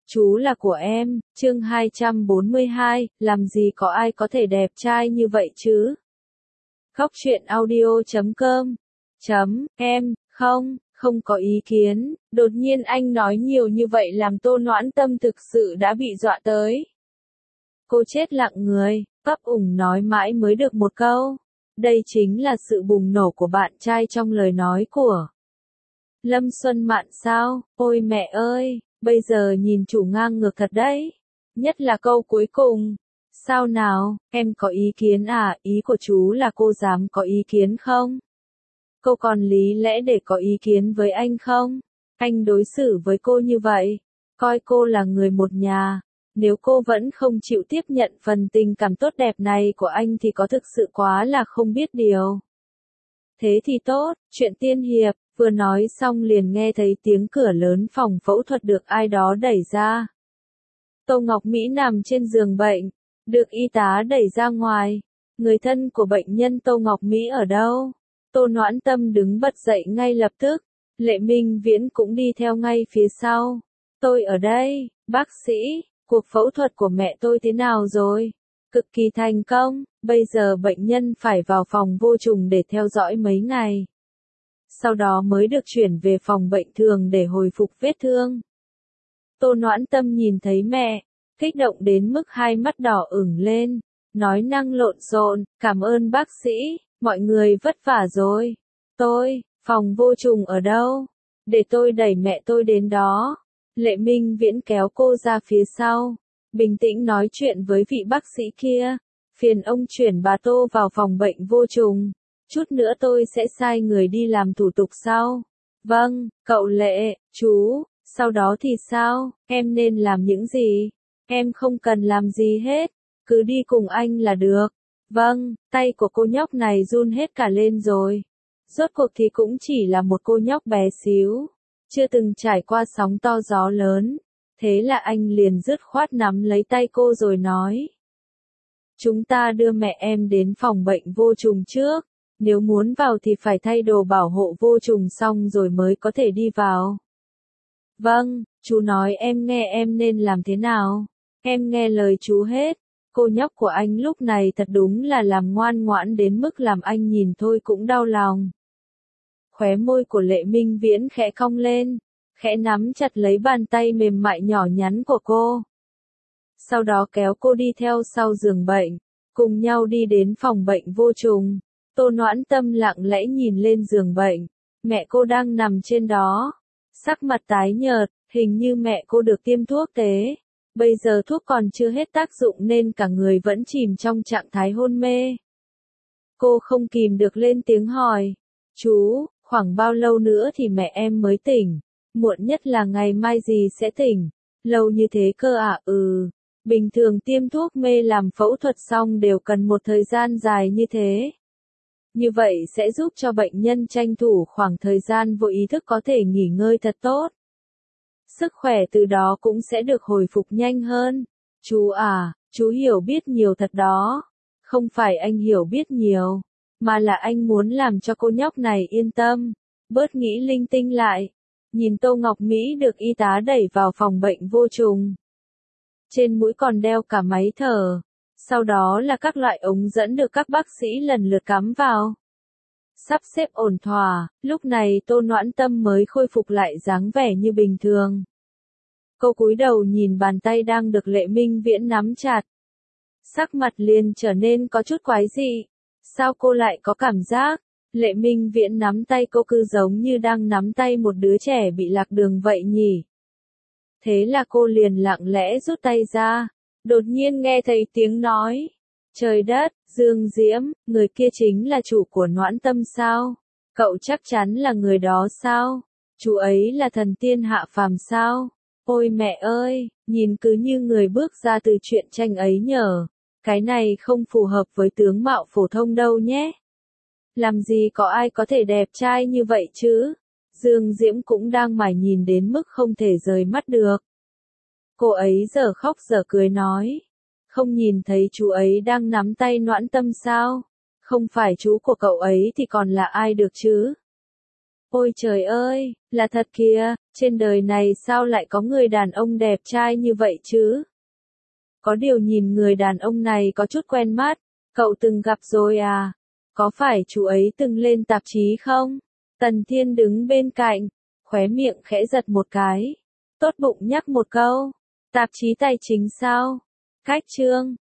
Chú là của em, chương 242, làm gì có ai có thể đẹp trai như vậy chứ? Khóc chuyện audio.com Em, không có ý kiến, đột nhiên anh nói nhiều như vậy làm Tô Noãn Tâm thực sự đã bị dọa tới. Cô chết lặng người, ấp ủng nói mãi mới được một câu. Đây chính là sự bùng nổ của bạn trai trong lời nói của Lâm Xuân Mạn sao? Ôi mẹ ơi, bây giờ nhìn chủ ngang ngược thật đấy. Nhất là câu cuối cùng. Sao nào, em có ý kiến à? Ý của chú là cô dám có ý kiến không? Cô còn lý lẽ để có ý kiến với anh không? Anh đối xử với cô như vậy, coi cô là người một nhà. Nếu cô vẫn không chịu tiếp nhận phần tình cảm tốt đẹp này của anh thì có thực sự quá là không biết điều. Thế thì tốt, chuyện tiên hiệp, vừa nói xong liền nghe thấy tiếng cửa lớn phòng phẫu thuật được ai đó đẩy ra. Tô Ngọc Mỹ nằm trên giường bệnh, được y tá đẩy ra ngoài. Người thân của bệnh nhân Tô Ngọc Mỹ ở đâu? Tô Noãn Tâm đứng bật dậy ngay lập tức. Lệ Minh Viễn cũng đi theo ngay phía sau. Tôi ở đây, bác sĩ, cuộc phẫu thuật của mẹ tôi thế nào rồi? Cực kỳ thành công, bây giờ bệnh nhân phải vào phòng vô trùng để theo dõi mấy ngày. Sau đó mới được chuyển về phòng bệnh thường để hồi phục vết thương. Tô Noãn Tâm nhìn thấy mẹ, kích động đến mức hai mắt đỏ ửng lên, nói năng lộn xộn, cảm ơn bác sĩ, mọi người vất vả rồi. Phòng vô trùng ở đâu? Để tôi đẩy mẹ tôi đến đó. Lệ Minh Viễn kéo cô ra phía sau, bình tĩnh nói chuyện với vị bác sĩ kia. Phiền ông chuyển bà Tô vào phòng bệnh vô trùng. Chút nữa tôi sẽ sai người đi làm thủ tục sau. Vâng, cậu Lệ, chú, sau đó thì sao, em nên làm những gì? Em không cần làm gì hết, cứ đi cùng anh là được. Vâng, tay của cô nhóc này run hết cả lên rồi. Rốt cuộc thì cũng chỉ là một cô nhóc bé xíu, chưa từng trải qua sóng to gió lớn. Thế là anh liền dứt khoát nắm lấy tay cô rồi nói. Chúng ta đưa mẹ em đến phòng bệnh vô trùng trước. Nếu muốn vào thì phải thay đồ bảo hộ vô trùng xong rồi mới có thể đi vào. Vâng, chú nói em nghe em nên làm thế nào. Em nghe lời chú hết. Cô nhóc của anh lúc này thật đúng là làm ngoan ngoãn đến mức làm anh nhìn thôi cũng đau lòng. Khóe môi của Lệ Minh Viễn khẽ cong lên, khẽ nắm chặt lấy bàn tay mềm mại nhỏ nhắn của cô. Sau đó kéo cô đi theo sau giường bệnh, cùng nhau đi đến phòng bệnh vô trùng. Tô Noãn Tâm lặng lẽ nhìn lên giường bệnh, mẹ cô đang nằm trên đó, sắc mặt tái nhợt, hình như mẹ cô được tiêm thuốc tế. Bây giờ thuốc còn chưa hết tác dụng nên cả người vẫn chìm trong trạng thái hôn mê. Cô không kìm được lên tiếng hỏi, chú, khoảng bao lâu nữa thì mẹ em mới tỉnh? Muộn nhất là ngày mai gì sẽ tỉnh? Lâu như thế cơ à? Bình thường tiêm thuốc mê làm phẫu thuật xong đều cần một thời gian dài như thế. Như vậy sẽ giúp cho bệnh nhân tranh thủ khoảng thời gian vô ý thức có thể nghỉ ngơi thật tốt. Sức khỏe từ đó cũng sẽ được hồi phục nhanh hơn. Chú à, chú hiểu biết nhiều thật đó. Không phải anh hiểu biết nhiều, mà là anh muốn làm cho cô nhóc này yên tâm, bớt nghĩ linh tinh lại. Nhìn Tô Ngọc Mỹ được y tá đẩy vào phòng bệnh vô trùng. Trên mũi còn đeo cả máy thở. Sau đó là các loại ống dẫn được các bác sĩ lần lượt cắm vào. Sắp xếp ổn thỏa, lúc này Tô Noãn Tâm mới khôi phục lại dáng vẻ như bình thường. Cô cúi đầu nhìn bàn tay đang được Lệ Minh Viễn nắm chặt. Sắc mặt liền trở nên có chút quái dị. Sao cô lại có cảm giác? Lệ Minh Viễn nắm tay cô cứ giống như đang nắm tay một đứa trẻ bị lạc đường vậy nhỉ? Thế là cô liền lặng lẽ rút tay ra. Đột nhiên nghe thấy tiếng nói. Trời đất, Dương Diễm, người kia chính là chủ của Noãn Tâm sao? Cậu chắc chắn là người đó sao? Chú ấy là thần tiên hạ phàm sao? Ôi mẹ ơi, nhìn cứ như người bước ra từ truyện tranh ấy nhở. Cái này không phù hợp với tướng mạo phổ thông đâu nhé. Làm gì có ai có thể đẹp trai như vậy chứ? Dương Diễm cũng đang mải nhìn đến mức không thể rời mắt được. Cô ấy giờ khóc giờ cười nói. Không nhìn thấy chú ấy đang nắm tay Noãn Tâm sao? Không phải chú của cậu ấy thì còn là ai được chứ? Ôi trời ơi, là thật kìa, trên đời này sao lại có người đàn ông đẹp trai như vậy chứ? Có điều nhìn người đàn ông này có chút quen mắt, cậu từng gặp rồi à? Có phải chú ấy từng lên tạp chí không? Tần Thiên đứng bên cạnh, khóe miệng khẽ giật một cái. Tốt bụng nhắc một câu, tạp chí tài chính sao? Cách chương